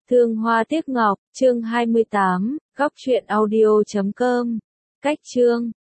Thương Hoa Tiếc Ngọc, chương 28, góc truyện audio.com. Cách chương